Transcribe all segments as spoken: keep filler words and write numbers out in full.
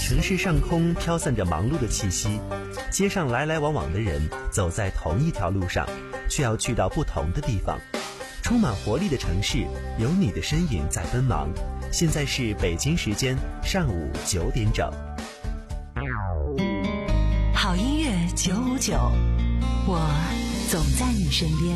城市上空飘散着忙碌的气息，街上来来往往的人走在同一条路上，却要去到不同的地方。充满活力的城市，有你的身影在奔忙。现在是北京时间上午九点整。 好音乐九五九，我总在你身边。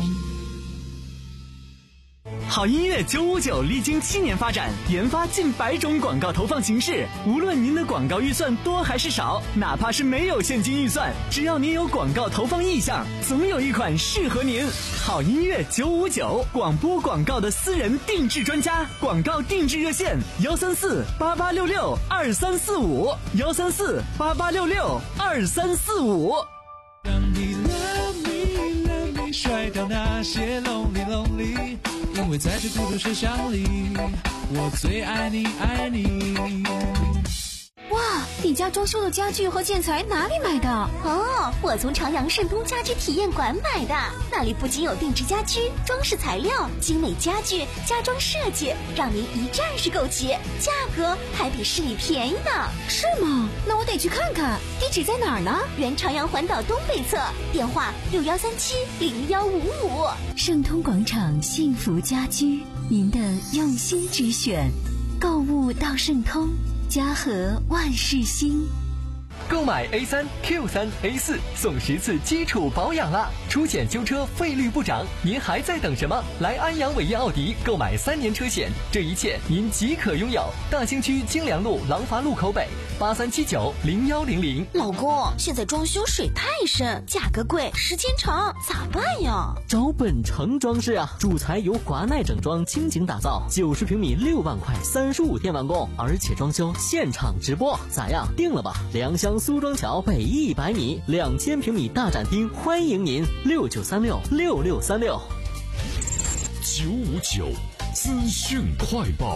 好音乐九五九历经七年发展，研发近百种广告投放形式。无论您的广告预算多还是少，哪怕是没有现金预算，只要您有广告投放意向，总有一款适合您。好音乐九五九，广播广告的私人定制专家，广告定制热线幺三四八八六六二三四五幺三四八八六六二三四五。 让你 love me love me 甩掉那些 lonely lonely， 因为在这孤独车厢里，我最爱你爱你。 哇，你家装修的家具和建材哪里买的？ 哦，我从朝阳盛通家居体验馆买的，那里不仅有定制家居、装饰材料、精美家具、家装设计，让您一站式购齐，价格还比市里便宜呢。 是吗？那我得去看看，地址在哪儿呢？ 原朝阳环岛东北侧，电话六幺三七零幺五五。 盛通广场幸福家居，您的用心之选，购物到盛通，家和万事兴。 购买 A 三 Q 三 A 四送十次基础保养啦，出险修车费率不涨，您还在等什么？来安阳伟业奥迪购买三年车险，这一切您即可拥有。大兴区京良路廊坊路口北八三七九零幺零零。 老公，现在装修水太深，价格贵，时间长，咋办呀？ 找本城装饰啊，主材由华奈整装倾情打造，九十平米六万块，三十五天完工，而且装修现场直播，咋样？定了吧？良乡苏庄桥北一百米，两千平米大展厅，欢迎您六九三六六六三六。 九五九资讯快报。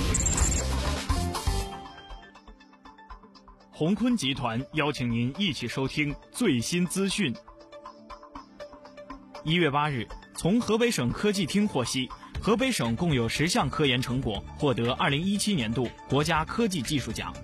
鸿坤集团邀请您一起收听最新资讯。一月八日，从河北省科技厅获悉，河北省共有十项科研成果获得二零一七年度国家科技技术奖。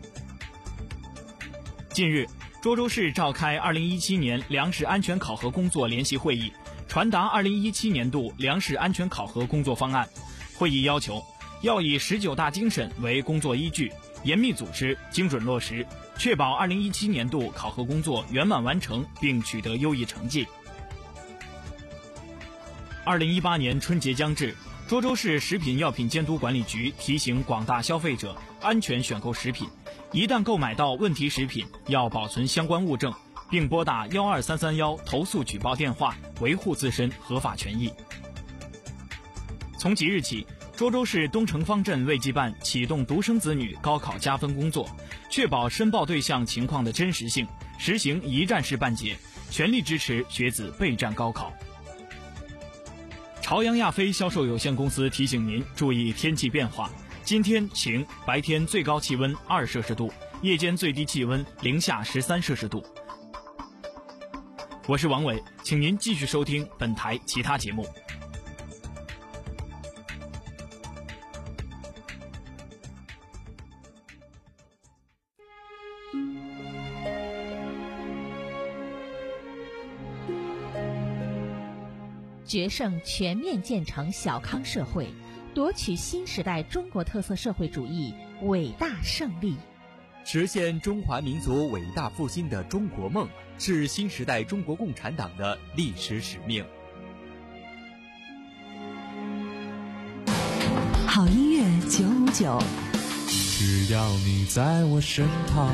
近日，涿州市召开二零一七年粮食安全考核工作联席会议，传达二零一七年度粮食安全考核工作方案。会议要求，要以十九大精神为工作依据，严密组织，精准落实，确保二零一七年度考核工作圆满完成并取得优异成绩。二零一八年春节将至，涿州市食品药品监督管理局提醒广大消费者安全选购食品，一旦购买到问题食品，要保存相关物证，并拨打幺二三三幺投诉举报电话，维护自身合法权益。从即日起，涿州市东城方镇卫计办启动独生子女高考加分工作，确保申报对象情况的真实性，实行一站式办结，全力支持学子备战高考。朝阳亚飞销售有限公司提醒您注意天气变化，今天晴，白天最高气温二摄氏度，夜间最低气温零下十三摄氏度。我是王伟，请您继续收听本台其他节目。 决胜全面建成小康社会，夺取新时代中国特色社会主义伟大胜利， 实现中华民族伟大复兴的中国梦，是新时代中国共产党的历史使命。 好音乐九五九， 只要你在我身旁。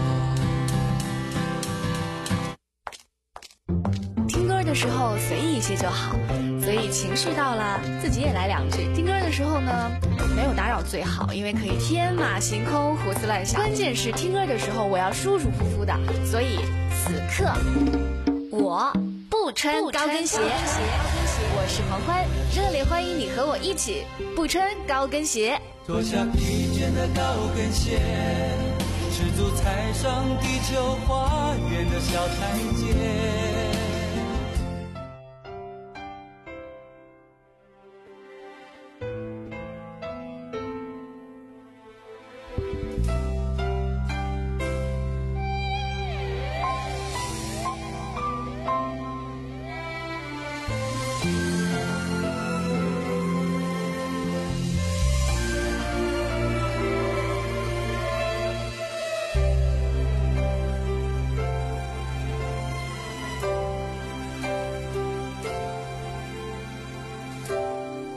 听歌的时候随意一些就好，所以情绪到了自己也来两句。听歌的时候呢，没有打扰最好，因为可以天马行空胡思乱想。关键是听歌的时候我要舒舒服服的，所以此刻我不穿高跟鞋。我是黄欢，热烈欢迎你和我一起不穿高跟鞋。 脱下疲倦的高跟鞋，赤足踩上地球花园的小台阶。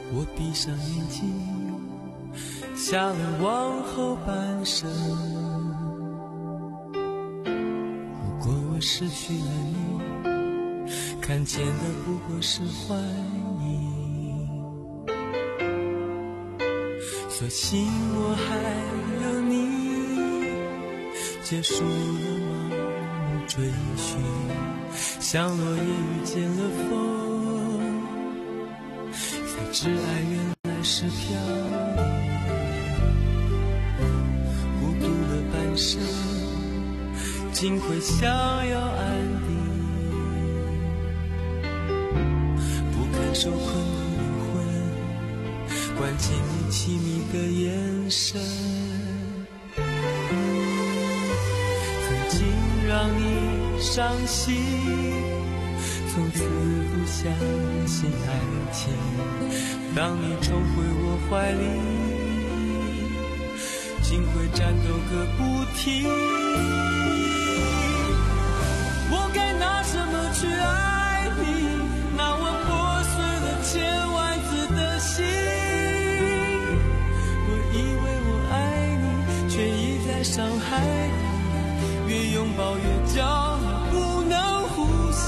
我闭上眼睛，下了往后半生。如果我失去了你，看见的不过是幻影。所幸我还有你，结束了盲目追寻，像落叶遇见了风，才知爱原来是飘零。孤独了半生，竟会想要安定，不堪受困的灵魂，关进你凄迷的眼神。曾经让你伤心，从此不相信爱情。当你重回我怀里，竟会战斗个不停。我该拿什么去爱你？那我破碎了千万次的心。我以为我爱你，却一再伤害你，越拥抱越焦虑，不能呼吸。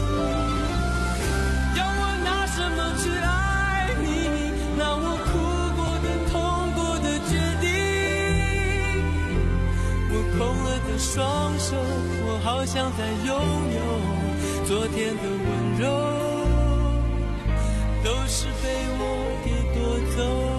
要我拿什么去爱你？那我哭过的、痛过的决定。我空了的双手，我好想再拥有昨天的温柔，都是被我给夺走。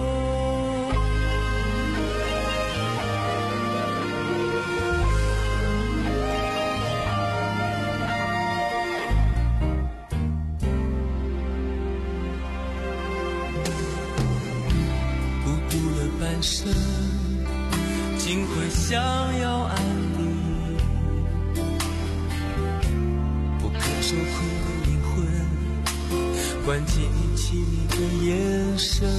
孤独了半生，竟会想要安宁，不堪受困的灵魂，关进你凄迷的眼神。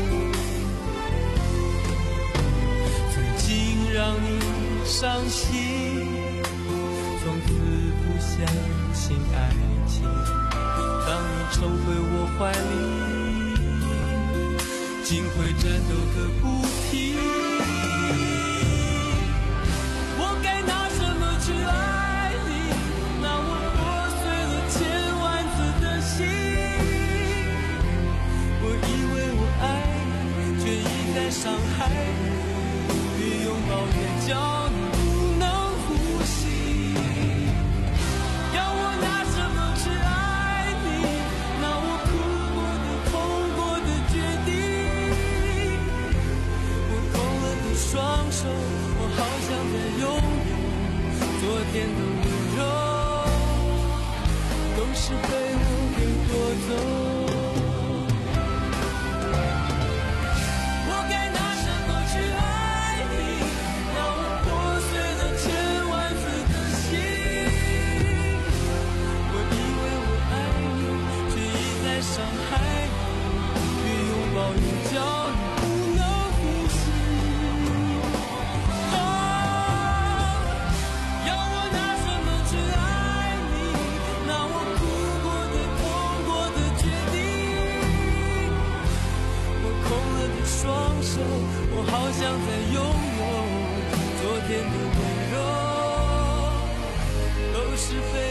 曾经让你伤心，从此不相信爱情。当你重回我怀里，竟会战斗个不停。我该拿什么去爱你？那我破碎了千万次的心。我以为我爱你，却一再伤害你，越拥抱越焦虑，不能呼吸。要我拿什么去爱你？那我哭过的、痛过的决定。双手，我好想再拥有昨天的温柔，都是被我给夺走。我该拿什么去爱你？那我破碎了千万次的心。我以为我爱你，却一再伤害你，越拥抱越焦虑。双手，我好想再拥有昨天的温柔，都是被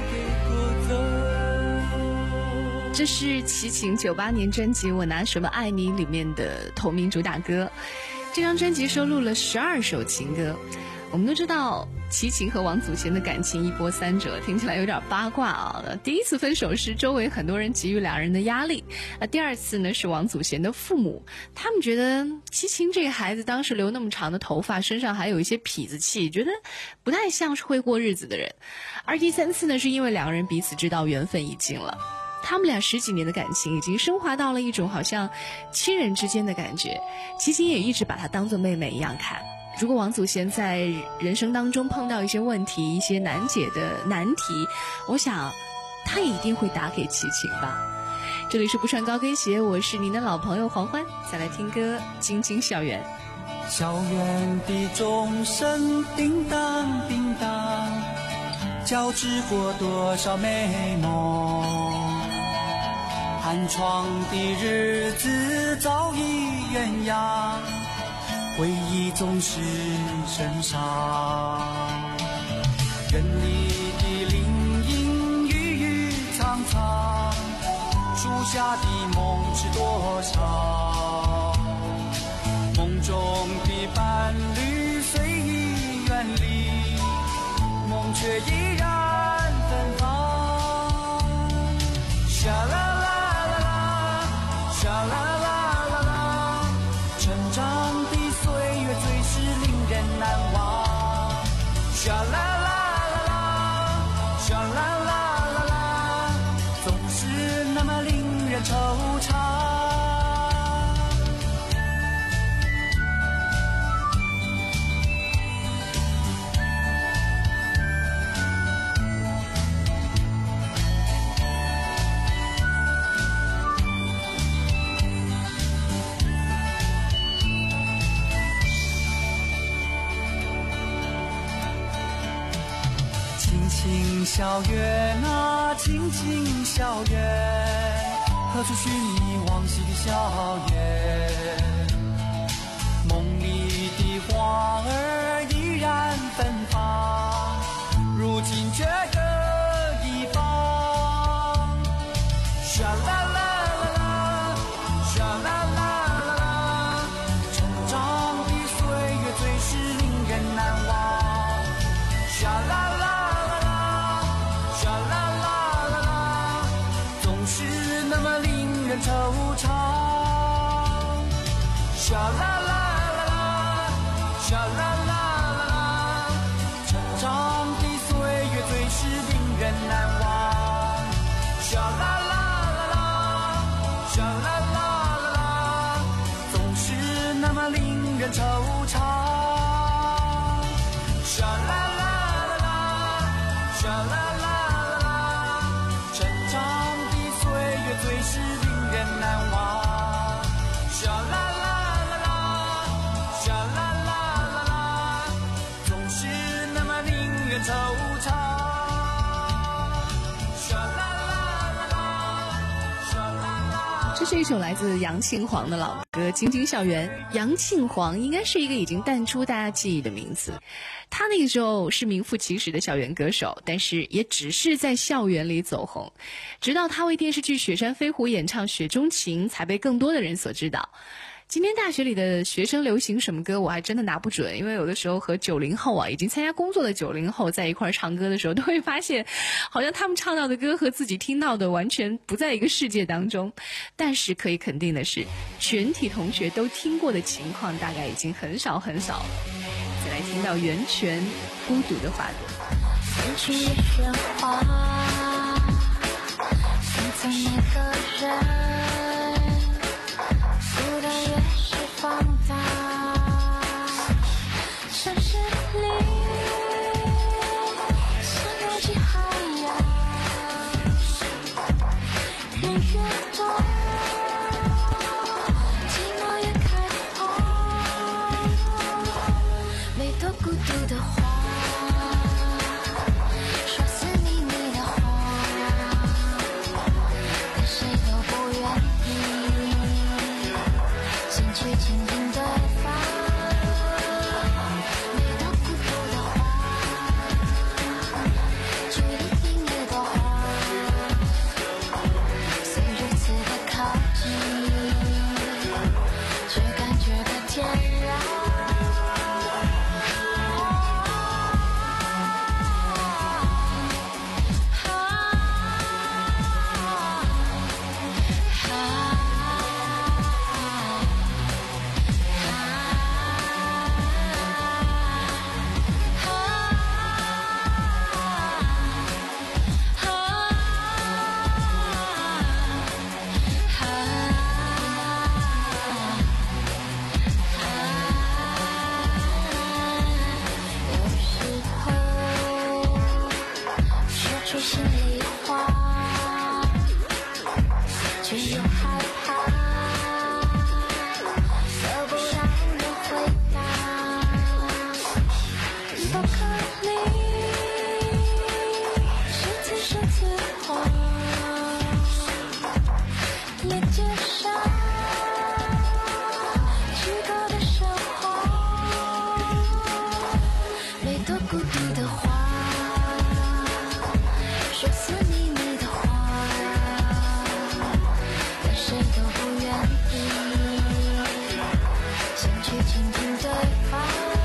我给夺走。 这是齐秦九八年专辑《我拿什么爱你》里面的同名主打歌。这张专辑收录了十二首情歌。我们都知道齐秦和王祖贤的感情一波三折，听起来有点八卦啊。第一次分手是周围很多人给予两人的压力，那第二次呢是王祖贤的父母，他们觉得齐秦这个孩子当时留那么长的头发，身上还有一些痞子气，觉得不太像是会过日子的人。而第三次呢是因为两个人彼此知道缘分已尽了，他们俩十几年的感情已经升华到了一种好像亲人之间的感觉，齐秦也一直把她当作妹妹一样看。如果王祖贤在人生当中碰到一些问题，一些难解的难题，我想他也一定会打给齐秦吧。这里是不穿高跟鞋，我是您的老朋友黄欢，再来听歌《晶晶校园》。 校园的钟声叮当叮当，交织过多少美梦，寒寒窗的日子早已鸳鸯，回忆总是身上。人里的林荫郁郁苍苍，树下的梦知多少？梦中的伴侣虽已远离，梦却依然芬芳。沙啦啦啦啦，沙啦啦啦啦，成长的岁月最是令人难忘。沙啦啦啦啦，沙啦啦啦啦，总是那么令人惆怅。青校园啊，青青校园，何处寻觅往昔的校园？梦里的花儿依然芬芳，如今却各一方。沙啦啦啦啦，沙啦啦啦啦，成长的岁月最是令人难忘。沙啦啦。惆怅，沙啦啦啦啦，沙啦啦啦啦，成长的岁月最是令人难忘。沙啦啦啦啦，沙啦啦啦啦，总是那么令人惆怅。沙啦啦啦啦，沙啦啦啦啦，成长的岁月最是人难忘。沙啦啦啦啦，沙啦啦啦啦，总是那么令人惆怅。沙啦啦啦啦，沙啦啦。 这是一首来自杨庆煌的老歌《青青校园》。杨庆煌应该是一个已经淡出大家记忆的名字。他那个时候是名副其实的校园歌手，但是也只是在校园里走红，直到他为电视剧《雪山飞狐》演唱《雪中情》才被更多的人所知道。今天大学里的学生流行什么歌我还真的拿不准，因为有的时候和九零后啊已经参加工作的九零后在一块唱歌的时候，都会发现好像他们唱到的歌和自己听到的完全不在一个世界当中。但是可以肯定的是，全体同学都听过的情况大概已经很少很少了。再来听到袁泉《孤独的花朵》。 失去喧哗，现在每个人孤单越是放大，城市里像有几海洋，人越多寂寞越开放，每朵孤独的花想去倾听对方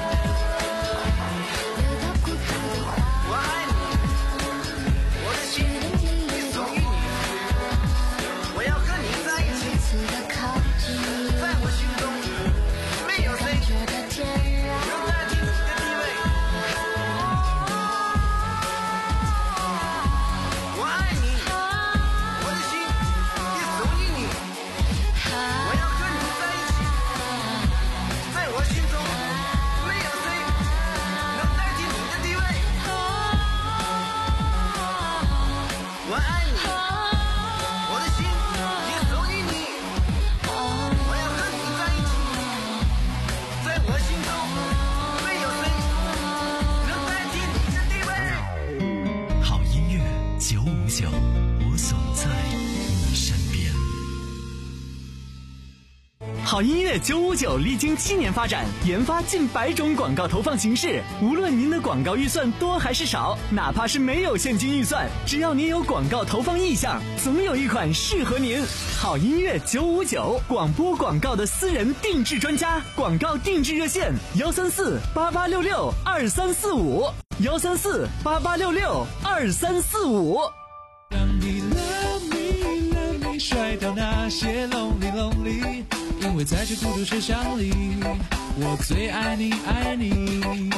流到孤独的话。 我爱你，我的心也属于你，我要和你在一起， 彼此的靠近， 在我心中没有谁觉得天然能代替你的地位。我爱你，我的心也属于你，我要和你在一起，在我心中没有谁能代替你的地位。我爱你，我的心也属于你，我要和你在一起，在我心中没有谁能代替你的地位。 好音乐九五九，我总在你身边。 好音乐九五九历经七年发展，研发近百种广告投放形式。无论您的广告预算多还是少，哪怕是没有现金预算，只要您有广告投放意向，总有一款适合您。好音乐九五九，广播广告的私人定制专家，广告定制热线：幺三四八八六六二三四五，幺三四八八六六二三四五。 让你 love me love me 甩掉那些 lonely lonely， 因为在这孤独车厢里，我最爱你爱你。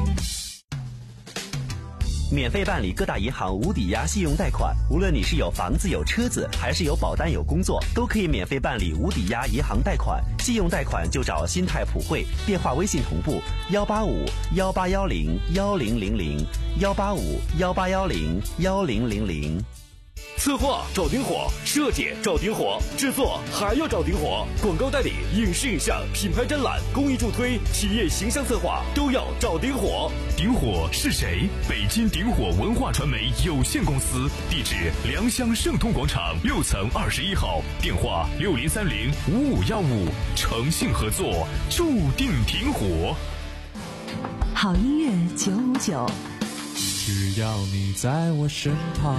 免费办理各大银行无抵押信用贷款，无论你是有房子有车子，还是有保单有工作，都可以免费办理无抵押银行贷款。信用贷款就找新泰普惠，电话微信同步幺八五幺八幺零幺零零零幺八五幺八幺零幺零零零。 策划找顶火，设计找顶火，制作还要找顶火，广告代理、影视影像、品牌展览、公益助推、企业形象策划都要找顶火。 顶火是谁？北京顶火文化传媒有限公司，地址良乡盛通广场六层二十一号，电话六零三零五五幺五，诚信合作，注定顶火。 好音乐九五九， 只要你在我身旁。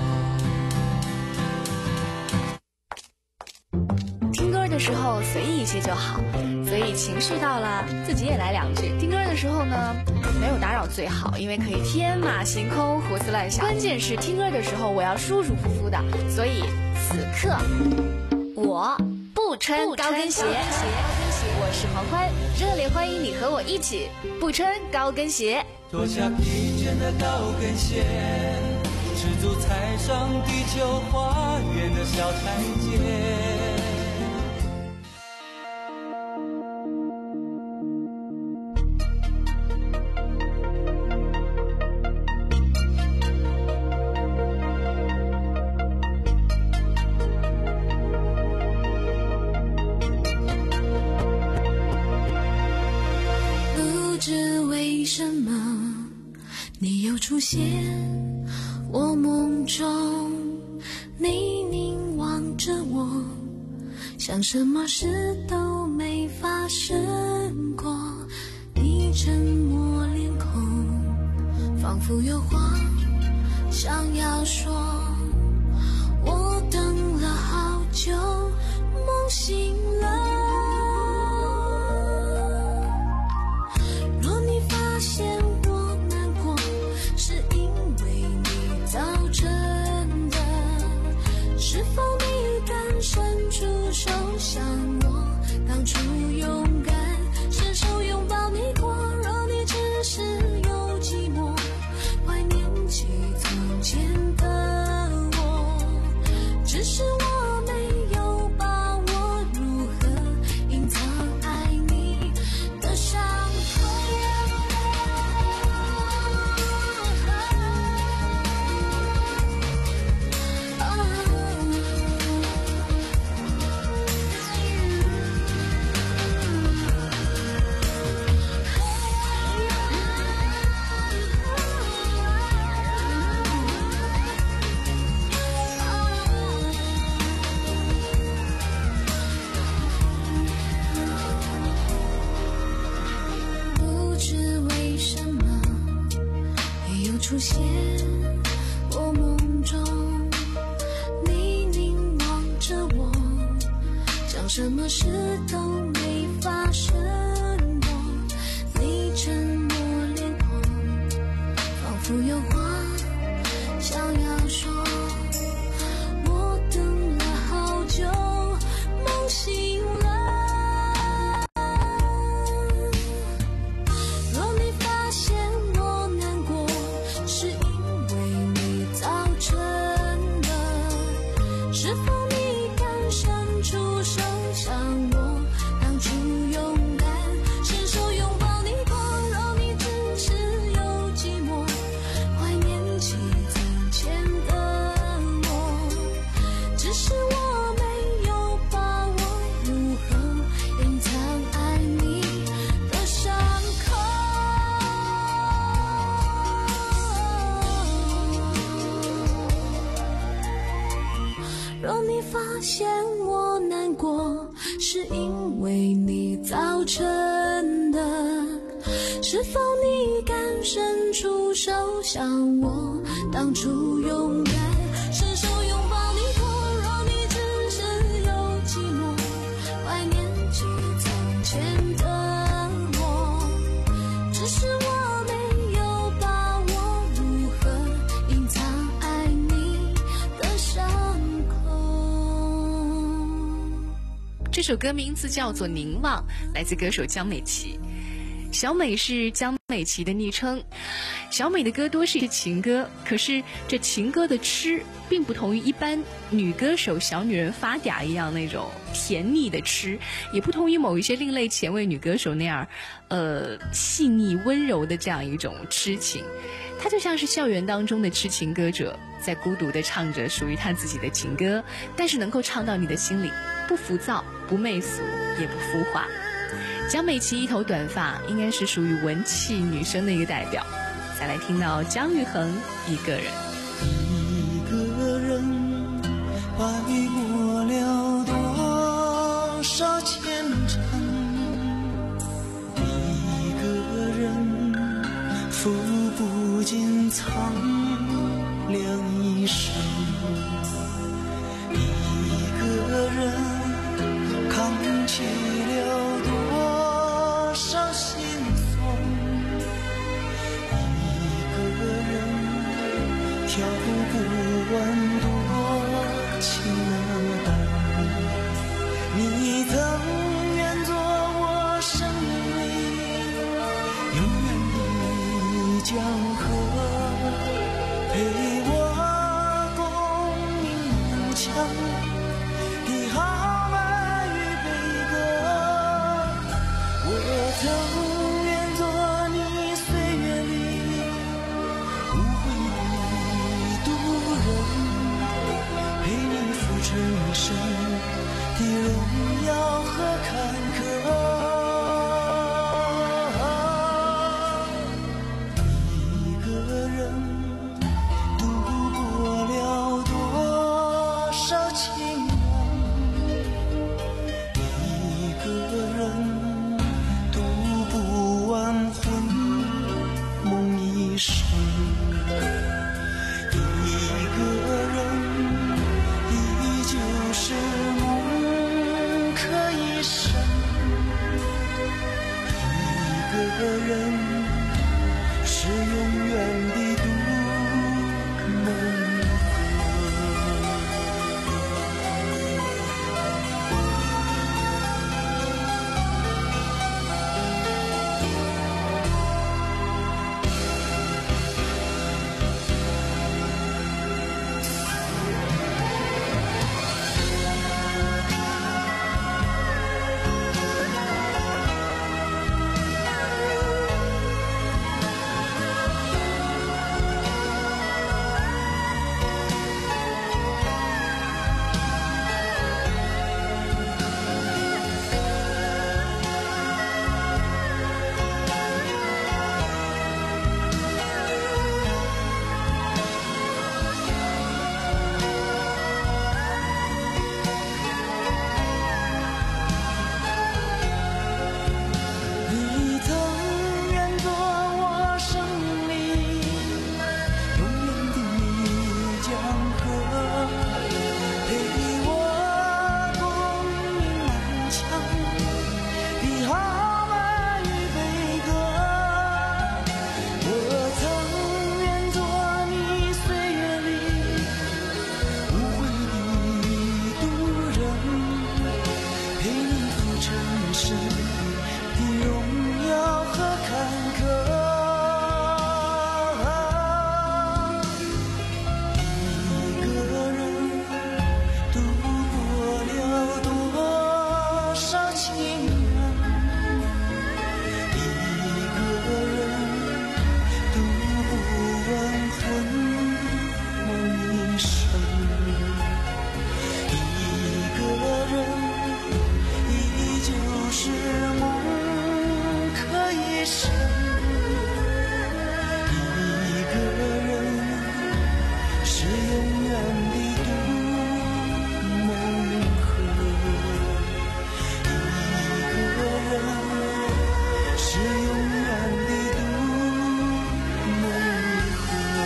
听歌的时候随意一些就好，所以情绪到了自己也来两句。听歌的时候呢，没有打扰最好，因为可以天马行空胡思乱想。关键是听歌的时候我要舒舒服服的，所以此刻我不穿高跟鞋。我是黄欢，热烈欢迎你和我一起不穿高跟鞋。 脱下疲倦的高跟鞋，赤足踩上地球花园的小台阶。 不知为什么你又出现我梦中，你凝望着我，像什么事都没发生过。你沉默脸孔，仿佛有话想要说。我等了好久，梦醒了。若你发现我难过，是因为你造成的，是否你敢伸出手向我当初勇敢伸手拥抱你过？若你只是有寂寞，怀念起从前的我，只是我没有把握如何隐藏爱你的伤痛。不知为什么你又出现我梦中，你凝望着我，像什么事都没发生过，你沉默脸孔，仿佛有话想要说。我等了好久，梦醒了。若你发现我难过，是因为你造成的，是否你敢伸出手向我当初勇敢伸手拥抱你过？若你只是有寂寞，怀念起从前的我，只是我没有把握如何隐藏爱你的伤口。若你发现我难过，是因为你造成的，是否你敢伸出手向我当初勇敢伸手拥抱你过？若你只是有寂寞，怀念起从前的我，只是我没有把握如何隐藏爱你的伤口。 这首歌名字叫做《凝望》，来自歌手江美琪。小美是江美琪的昵称。小美的歌多是情歌，可是这情歌的吃并不同于一般女歌手小女人发嗲一样那种甜腻的吃，也不同于某一些另类前卫女歌手那样呃细腻温柔的这样一种痴情。她就像是校园当中的痴情歌者，在孤独地唱着属于她自己的情歌，但是能够唱到你的心里，不浮躁，不媚俗，也不浮华。江美琪一头短发，应该是属于文气女生的一个代表。再来听到姜育恒一个人， 一个人白过了多少前程，一个人抚不尽苍凉一生，一个人扛起了多少心酸，一个人跳不完多情的淡。你曾愿做我生命里永远的江河，陪我共鸣无腔的豪迈与悲歌。我曾愿做你岁月里无悔的渡人，陪你浮沉一生的荣耀和坎坷。一个人度过了多少情难，一个人读不城市的荣耀和坎坷，一个人度过了多少情人，一个人读不完魂梦一生，一个人依旧是梦可一生，一个人是永远的渡梦河，一个人是永远的渡梦河。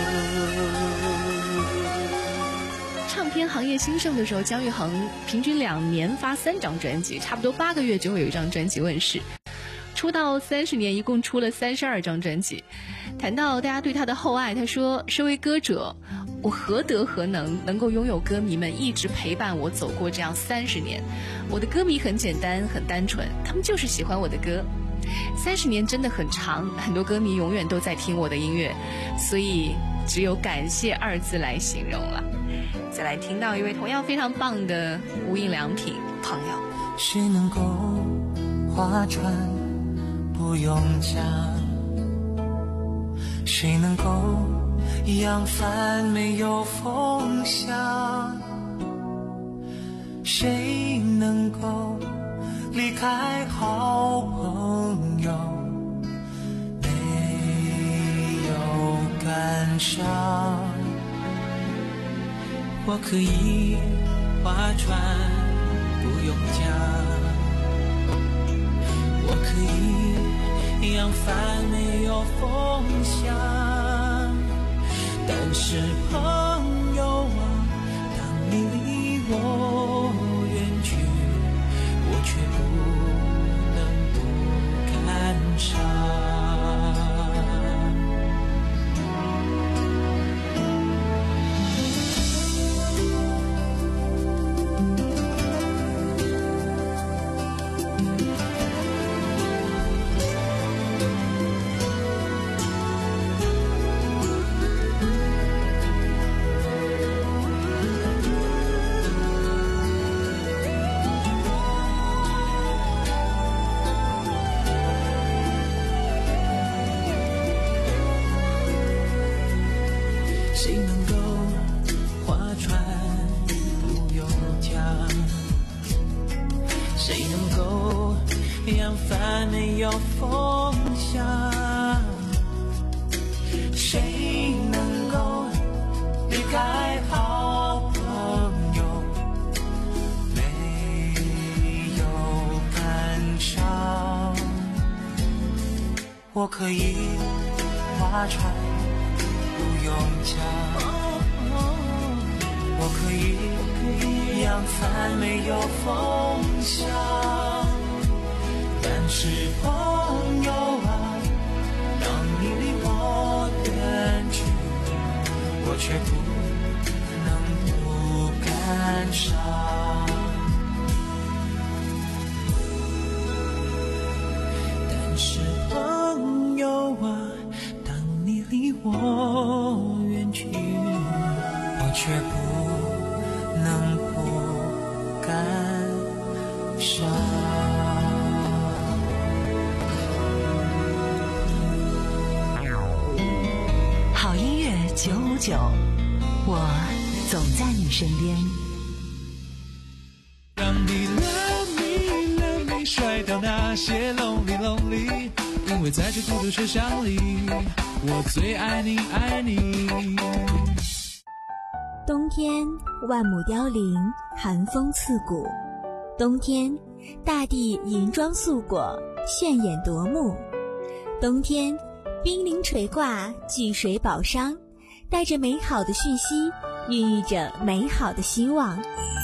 唱片行业兴盛的时候，姜育恒平均两年发三张专辑，差不多八个月就会有一张专辑问世。出道三十年，一共出了三十二张专辑。谈到大家对他的厚爱，他说：“身为歌者，我何德何能，能够拥有歌迷们一直陪伴我走过这样三十年？我的歌迷很简单，很单纯，他们就是喜欢我的歌。三十年真的很长，很多歌迷永远都在听我的音乐，所以只有感谢二字来形容了。”再来听到一位同样非常棒的无印良品朋友， 谁能够划船不用桨？谁能够扬帆没有风向？谁能够离开好朋友没有感伤？我可以划船不用桨，我可以扬帆没有风向，但是朋友啊，当你离我远去，我却不能不感伤。谁能够划船不用桨？谁能够扬帆没有风向？谁能够离开好朋友没有感伤？我可以划船不用桨，我可以扬帆没有风向，但是朋友啊，当你离我远去，我却不能不感伤。但是朋友啊，离我远去，我却不能不感伤。 好音乐九五九，我总在你身边。 让你 love me love me 甩掉那些 lonely lonely， 因为在这孤独车厢里，我最爱你爱你。 冬天万亩凋零，寒风刺骨。冬天大地银装素裹，炫眼夺目。冬天冰凌垂挂，巨水宝商，带着美好的讯息，孕育着美好的希望。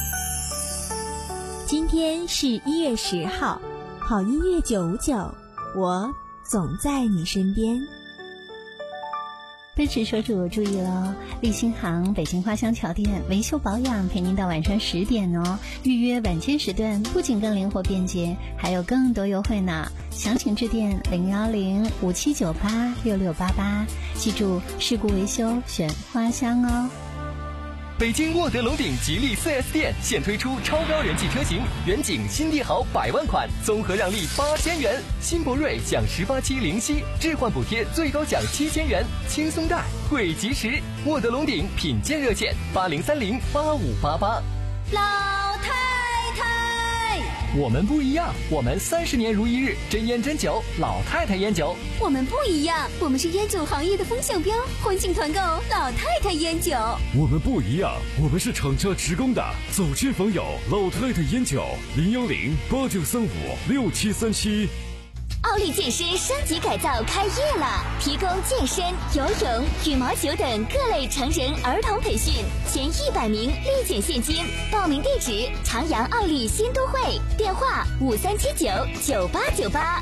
今天是一月十号，好音乐九五九，我总在你身边。 奔驰车主注意了，立新行北京花乡桥店维修保养陪您到晚上十点哦。预约晚间时段不仅更灵活便捷，还有更多优惠呢。详情致电零幺零五七九八六六八八，记住事故维修选花乡哦。 北京沃德龙鼎吉利 四 S 店现推出超标人气车型，远景新帝豪百万款，综合让利八千元；新博瑞享十八期零息置换补贴，最高享七千元，轻松贷贵及时。沃德龙鼎品鉴热线八零三零八五八八。 老太太， 我们不一样，我们三十年如一日，真烟真酒，老太太烟酒。 我们不一样，我们是烟酒行业的风向标，欢庆团购老太太烟酒。 我们不一样，我们是厂家直供的，走亲访友，老太太烟酒。零幺零八九三五六七三七。 奥利健身升级改造开业了，提供健身、游泳、羽毛球等各类成人儿童培训，前一百名立减现金。报名地址：长阳奥利新都会，电话五三七九九八九八。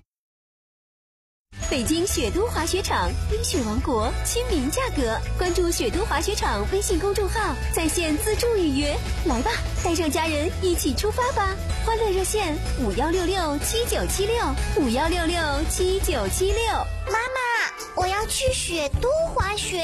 北京雪都滑雪场，冰雪王国，亲民价格。关注雪都滑雪场微信公众号，在线自助预约。来吧，带上家人一起出发吧！欢乐热线五幺六六七九七六五幺六六七九七六。 妈妈，我要去雪都滑雪。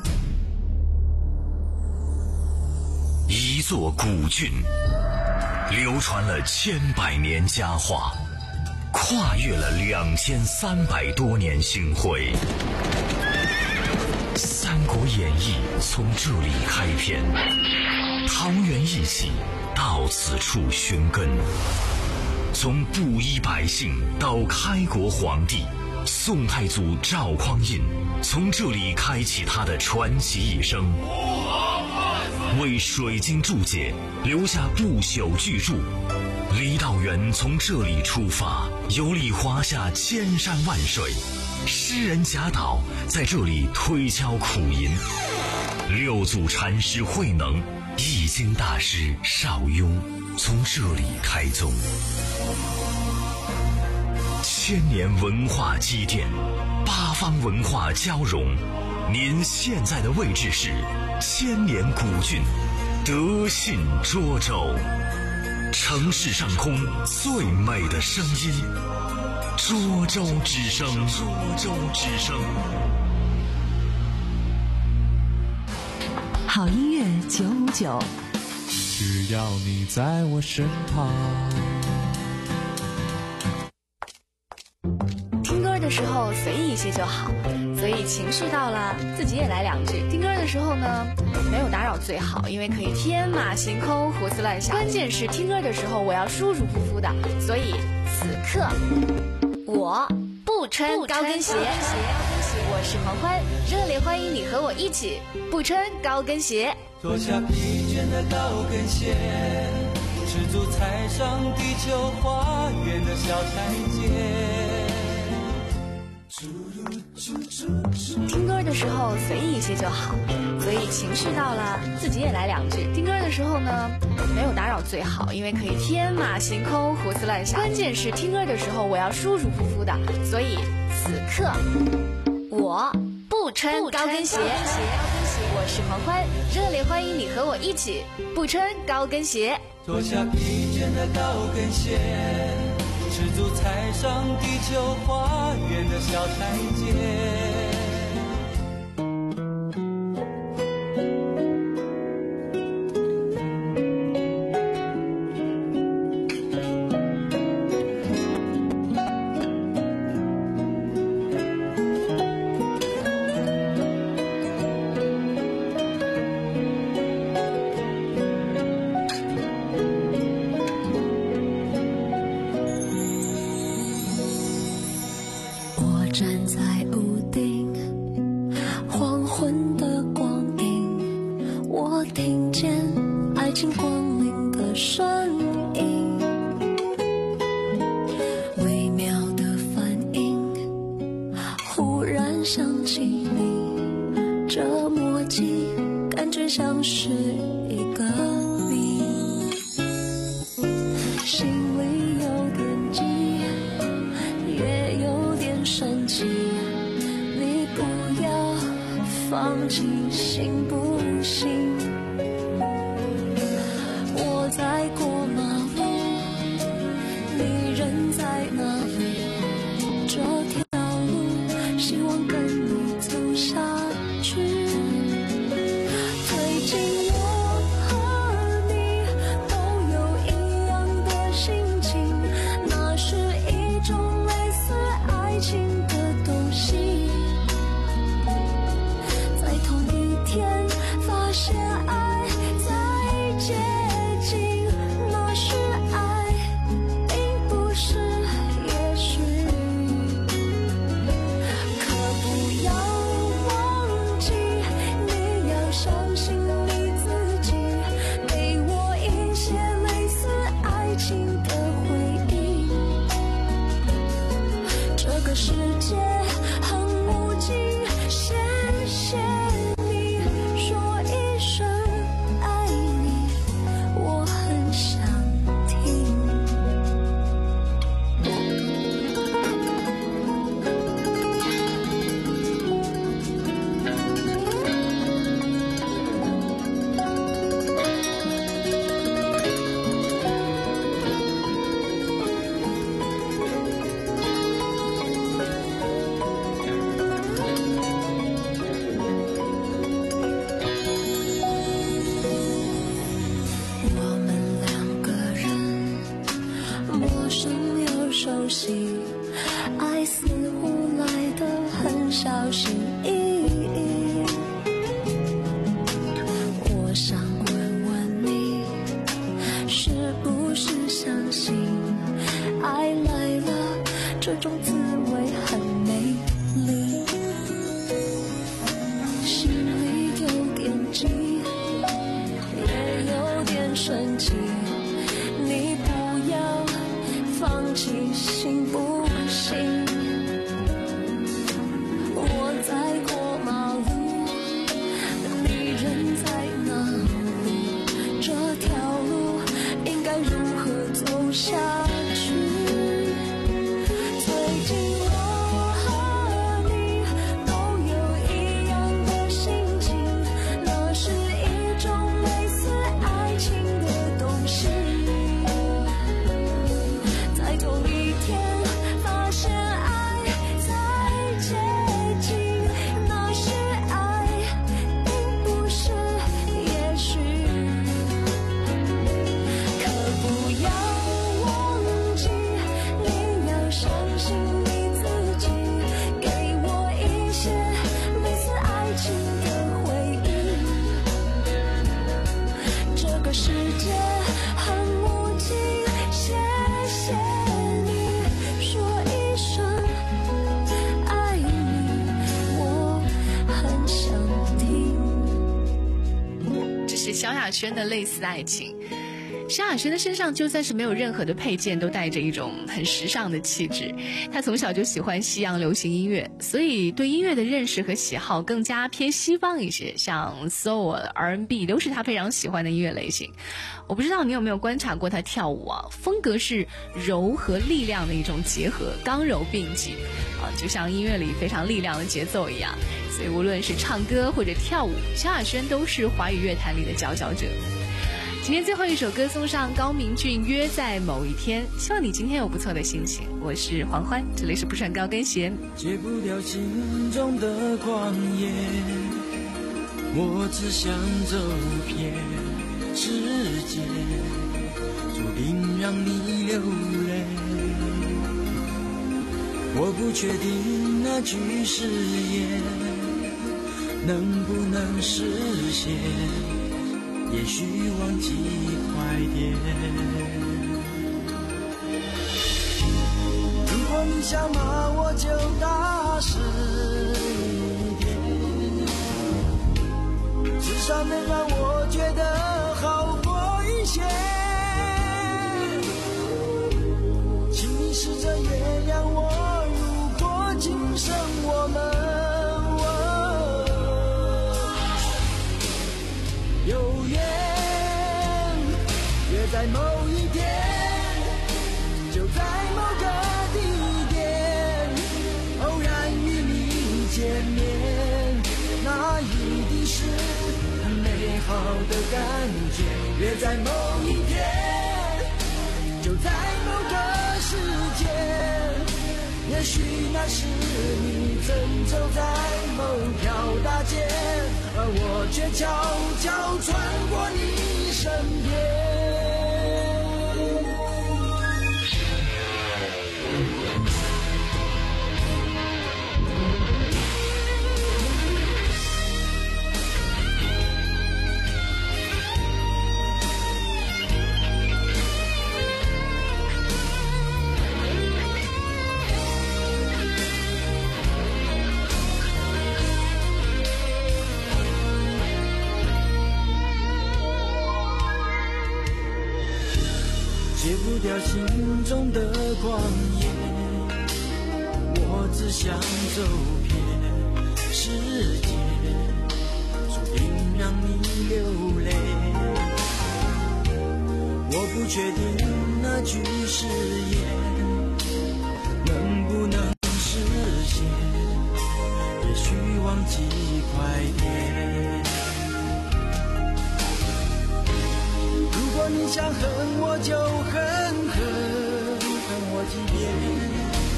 一座古郡，流传了千百年佳话。跨越了两千三百多年星辉，《三国演义》从这里开篇，桃园义气到此处寻根。从布衣百姓到开国皇帝，宋太祖赵匡胤从这里开启他的传奇一生，为水晶注解留下不朽巨著。郦道元从这里出发，游历华夏千山万水，诗人贾岛在这里推敲苦吟，六祖禅师慧能、易经大师邵雍从这里开宗。千年文化积淀，八方文化交融，您现在的位置是千年古郡德信涿州。城市上空最美的声音，涿州之声。涿州之声。 好音乐九五九， 只要你在我身旁。 听歌的时候随意一些就好，所以情绪到了自己也来两句。听歌的时候呢，没有打扰最好，因为可以天马行空胡思乱想。关键是听歌的时候我要舒舒服服的，所以此刻我不穿高跟鞋。我是黄欢，热烈欢迎你和我一起不穿高跟鞋。 脱下疲倦的高跟鞋，赤足踩上地球花园的小台阶。 听歌的时候随意一些就好，所以情绪到了自己也来两句。听歌的时候呢，没有打扰最好，因为可以天马行空胡思乱想。关键是听歌的时候我要舒舒服服的，所以此刻我不穿高跟鞋。我是黄欢，热烈欢迎你和我一起不穿高跟鞋。 脱下疲倦的高跟鞋，赤足踩上地球花园的小台阶。 放弃行不行？我在过马路，你人在哪里？这条路希望跟你走下去。最近我和你都有一样的心情，那是一种类似爱情的东西。在同一天发现爱在接近，那是爱，并不是也许。可不要忘记，你要相信你自己，给我一些类似爱情的回忆。这个世界很无情，谢谢你说一声爱你，我很想听。我们两个人陌生又熟悉，爱似乎来得很小心翼翼。我想问问你，是不是相信爱来了这种滋味很美丽？心里有点急，也有点生气，你不要放弃行不行？我在过马路，你人在哪里？这条路应该如何走下去？最近我和你都有一样的心情，那是一种类似爱情的东西。在同一天发现爱在接近，那是爱，并不是也许。可不要忘记，你要相信你自己，给我一些类似爱情的回忆。这个世界很无情，谢谢你说一声爱你，我很想听。 这是萧亚轩的类似爱情。萧亚轩的身上就算是没有任何的配件，都带着一种很时尚的气质。她从小就喜欢西洋流行音乐，所以对音乐的认识和喜好更加偏西方一些，像 soul、R and B 都是她非常喜欢的音乐类型。我不知道你有没有观察过她跳舞啊，风格是柔和力量的一种结合，刚柔并济啊，就像音乐里非常力量的节奏一样。所以无论是唱歌或者跳舞，萧亚轩都是华语乐坛里的佼佼者。今天最后一首歌送上高明骏，约在某一天，希望你今天有不错的心情。我是黄欢，这里是不穿高跟鞋。 戒不掉心中的狂野，我只想走遍世界，注定让你流泪。我不确定那句誓言能不能实现，也许忘记快点。如果你想骂我就大声一点，至少能让我觉得好过一些。请你试着原谅我，如果今生我们有缘，约在某一天，就在某个地点，偶然与你见面，那一好的感觉，约在某一天，就在某个时间，也许那时你正走在某条大街，而我却悄悄穿过你身边。戒不掉心中的狂野，我只想走遍世界，注定让你流泪。我不确定那句誓言能不能实现，也许忘记快点。如果你想恨我就恨恨恨我几遍，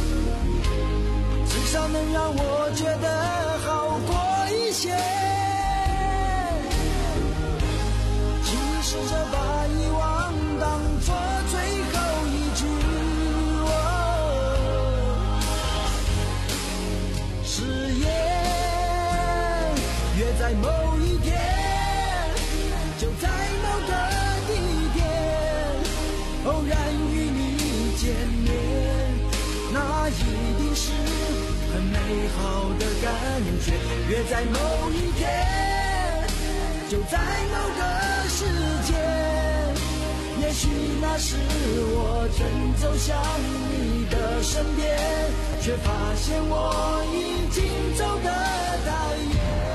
至少能让我觉得好过一些。请你试着把遗忘当作最后一句，誓言约在某一天，就在某个偶然与你见面，那一定是很美好的感觉。约在某一天，就在某个时间，也许那时我正走向你的身边，却发现我已经走得太远。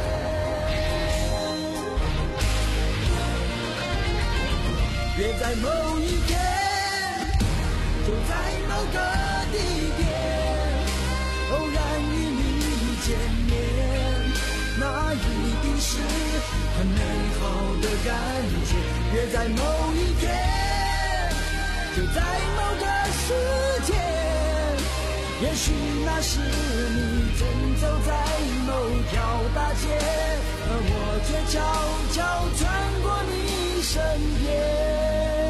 约在某一天，就在某个地点，偶然与你见面，那一定是很美好的感觉。约在某一天，就在某个时间，也许那时你正走在某条大街，而我却悄悄穿过你身边。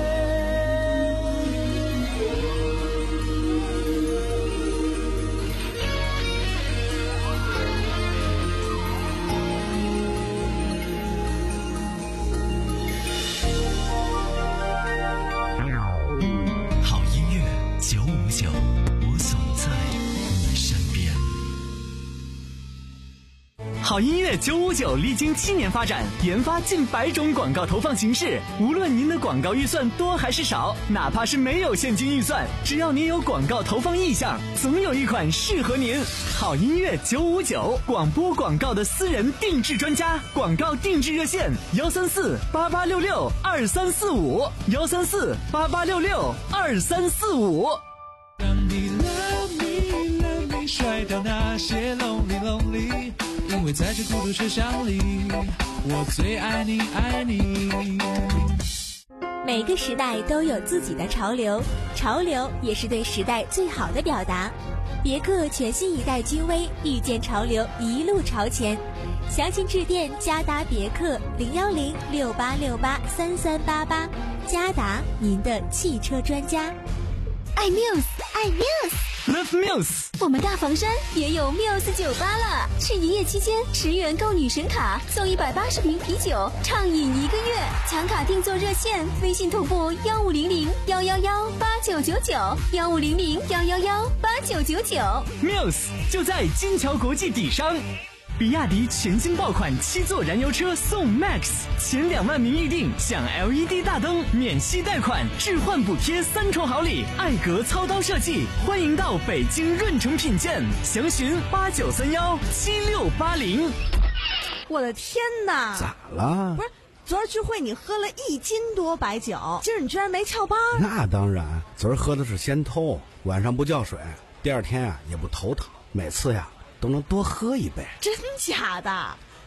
好音乐九五九历经七年发展，研发近百种广告投放形式。无论您的广告预算多还是少，哪怕是没有现金预算，只要您有广告投放意向，总有一款适合您。好音乐九五九，广播广告的私人定制专家，广告定制热线幺三四八八六六二三四五幺三四八八六六二三四五。 让你 love me love me 甩掉那些 lonely lonely，因为在这孤独车厢里，我最爱你爱你。 每个时代都有自己的潮流，潮流也是对时代最好的表达。别克全新一代君威，遇见潮流，一路朝前。详情致电嘉达别克零幺零六八六八三三八八，嘉达您的汽车专家。 爱 Muse， 爱 Muse。Love Muse， 我们大房山也有 Muse 酒吧了。是营业期间，十元购女神卡送一百八十瓶啤酒，畅饮一个月。抢卡订座热线：微信同步幺五零零幺幺幺八九九九，幺五零零幺幺幺八九九九。 Muse 就在金桥国际底商。比亚迪全新爆款七座燃油车送 Max， 前两万名预定享 L E D 大灯，免息贷款，置换补贴三重好礼，艾格操刀设计，欢迎到北京润城品鉴，详询八九三幺七六八零。 我的天哪！ 咋了？ 不是，昨儿聚会你喝了一斤多白酒，今儿你居然没翘班？ 那当然，昨儿喝的是仙偷，晚上不叫水，第二天啊也不头疼，每次呀都能多喝一杯。 真假的？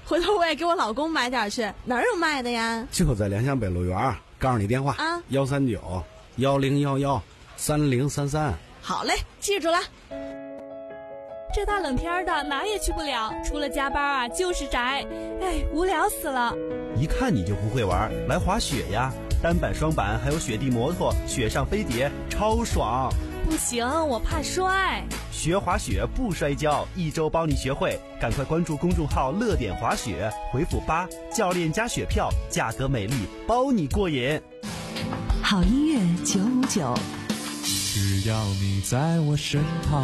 回头我也给我老公买点去。哪儿有卖的呀？ 就在良乡北路园，告诉你电话啊， 幺三九幺零幺幺三零三三。 好嘞，记住了。 这大冷天的哪也去不了，除了加班啊就是宅，哎，无聊死了。 一看你就不会玩，来滑雪呀！单板、双板还有雪地摩托、雪上飞碟，超爽。 不行，我怕摔。 学滑雪不摔跤，一周包你学会。赶快关注公众号乐点滑雪，回复八教练加雪票，价格美丽，包你过瘾。 好音乐九五九， 只要你在我身旁。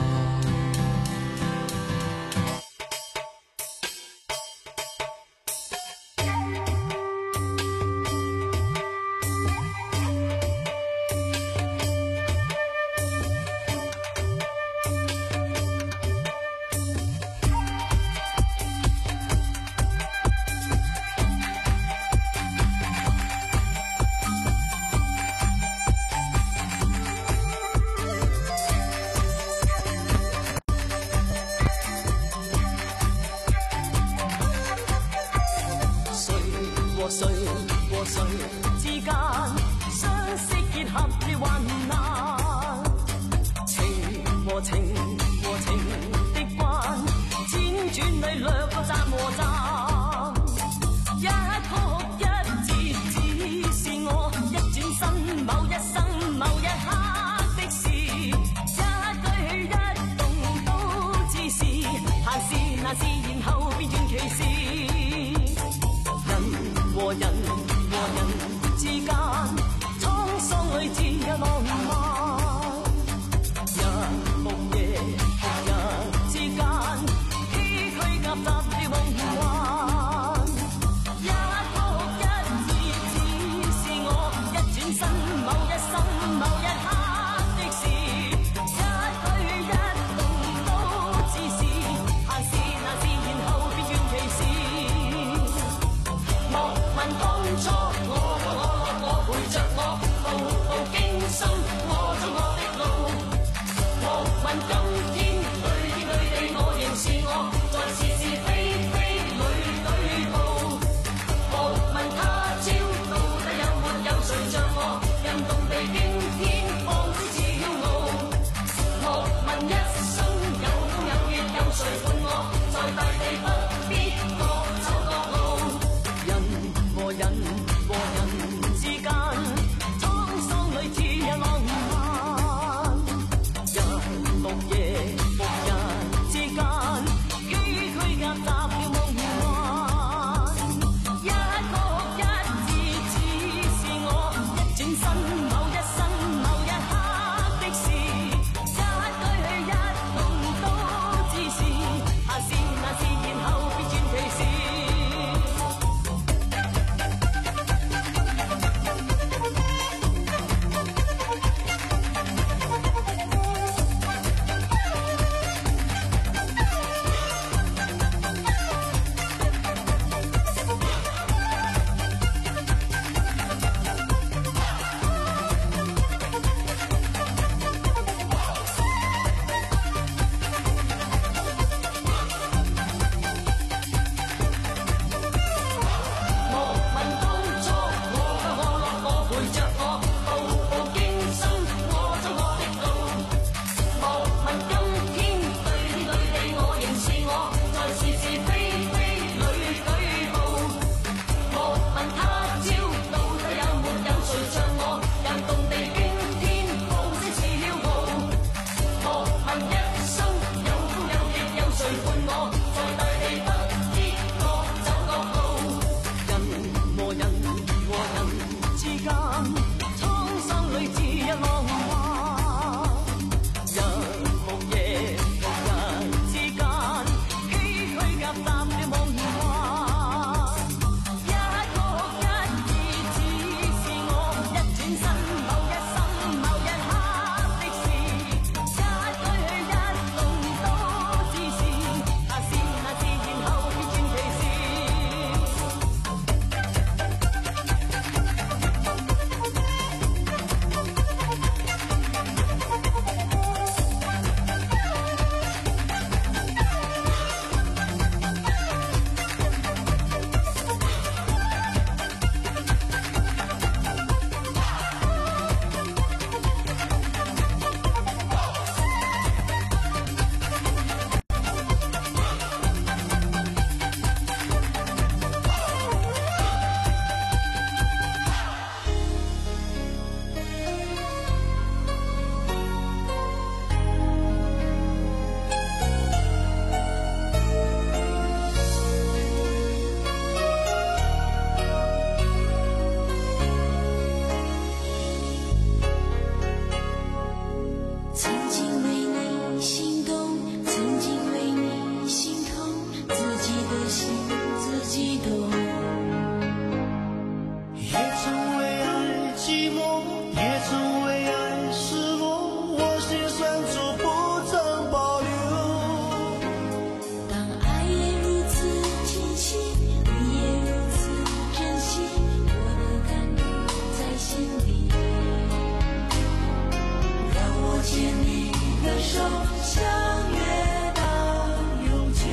手相约到永久。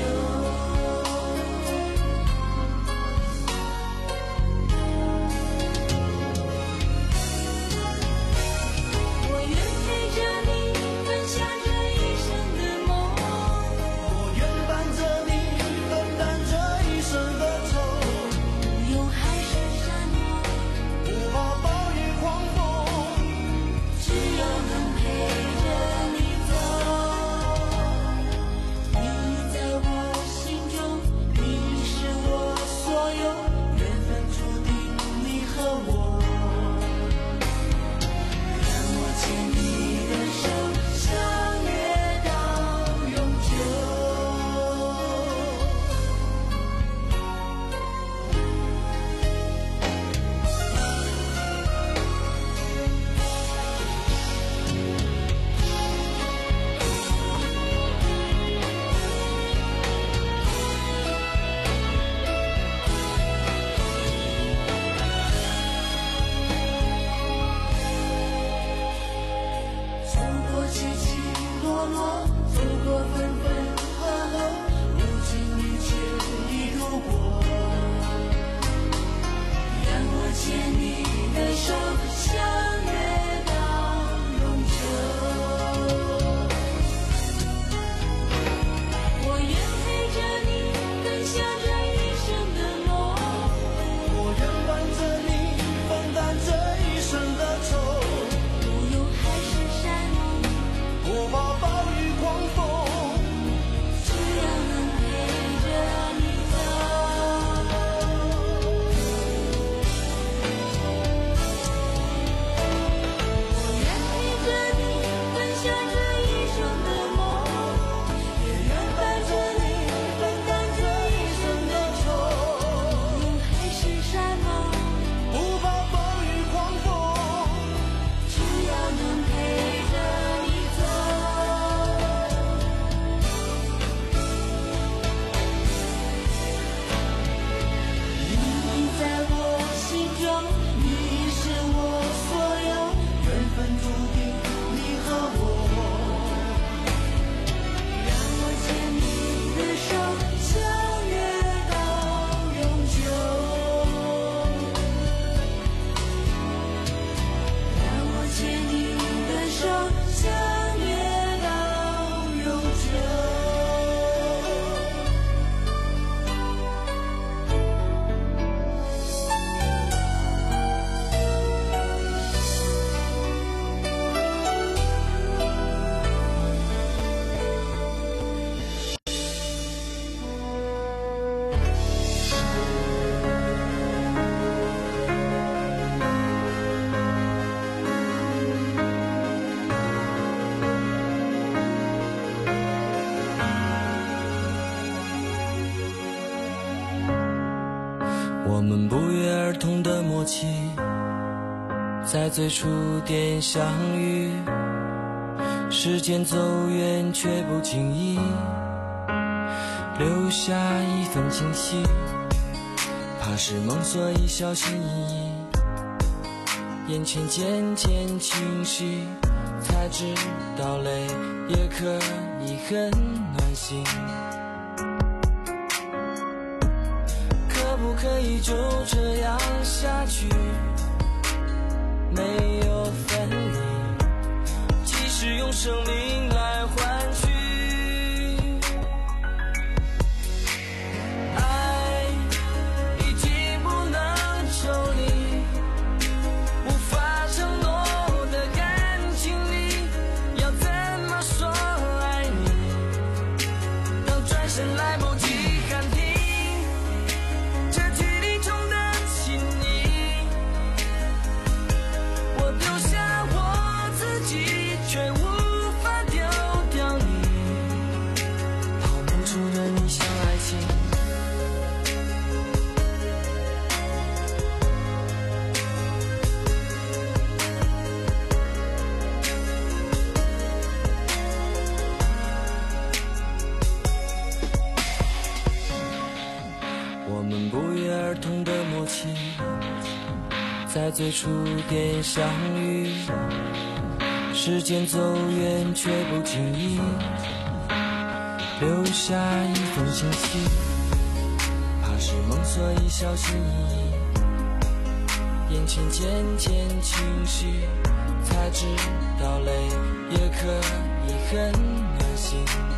我愿陪着你分享这一生的梦， 我愿伴着你分担这一生的愁， 不用海誓山盟， 不怕暴雨狂风， 只要能陪着你走。你在我心中，你是我所有，缘分注定你和我。让我牵你的手，相约到永久。走过起起落落，走过分分合合，如今一切已度过。让我牵你的手，相约到永久。我愿陪着你分享这一生的梦， 我愿伴着你分担这一生的愁， 不用海誓山盟， 不怕暴雨狂风， 只要能陪着你走。我愿陪着你分享这一生的梦， 也愿伴着你分担这一生的愁， 不用海誓山盟， 不怕暴雨狂风， 只要能陪着你走。你在我心中，你是我所有， 缘分注定你和我。 让我牵你的手，相约到永久。让我牵你的手，相约到永久。 我们不约而同的默契，在最初点相遇，时间走远却不经意，留下一份惊喜，怕是梦所以小心翼翼，眼前渐渐清晰，才知道泪也可以很暖心。可不可以就这样下去，没有分离，即使用生命来换取。爱已经不能抽离，无法承诺的感情里，要怎么说爱你，当转身来不及喊停，这距离中的亲昵，我丢下我自己，却无法丢掉你，泡沫中的你像爱情。我们不约而同的默契，在最初点相遇， 时间走远却不经意留下一封信息，怕是梦所以小心翼翼，眼前渐渐清晰，才知道泪也可以很恶心。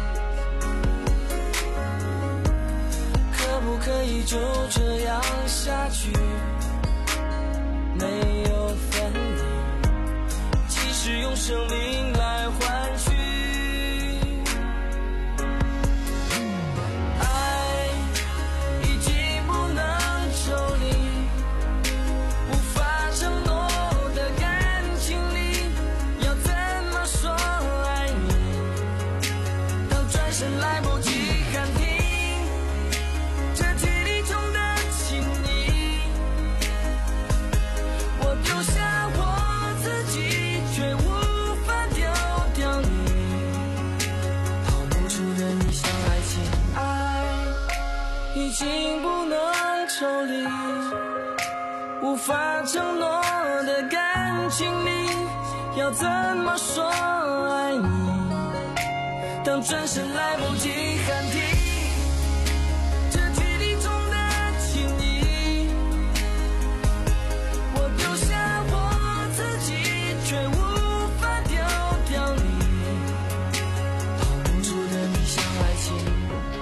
可不可以就这样下去，没有分离，即使用生命来换取。爱已经不能抽离，无法承诺的感情里，要怎么说爱你？当转身来不及喊停，这距离中的情谊，我丢下我自己，却无法丢掉你。逃不出的你像爱情，爱已经不能抽离，无法承诺的感情里，要怎么说爱你？当转身来不及喊停，这距离中的情谊，我丢下我自己，却无法丢掉你。逃不出的你像爱情。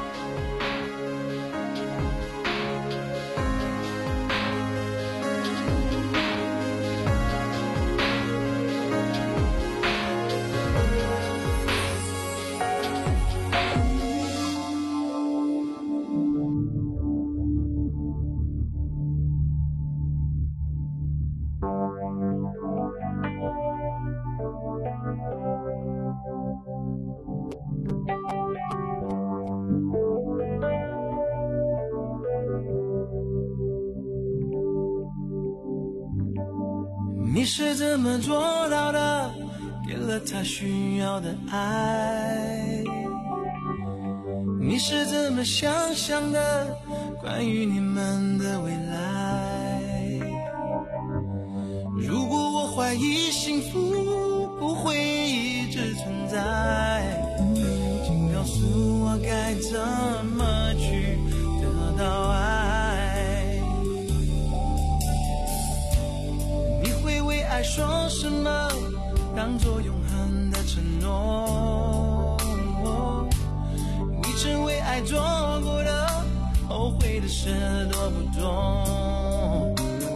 你是怎么做到的？给了他需要的爱。你是怎么想象的？关于你们的未来。如果我怀疑幸福不会一直存在，请告诉我该怎么去得到爱。你会为爱说什么？当作永恒的承诺。你曾为爱做过的，后悔的事多不多？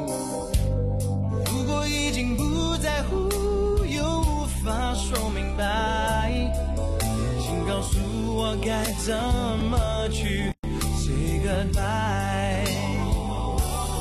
如果已经不在乎，又无法说明白，请告诉我该怎么去 say goodbye。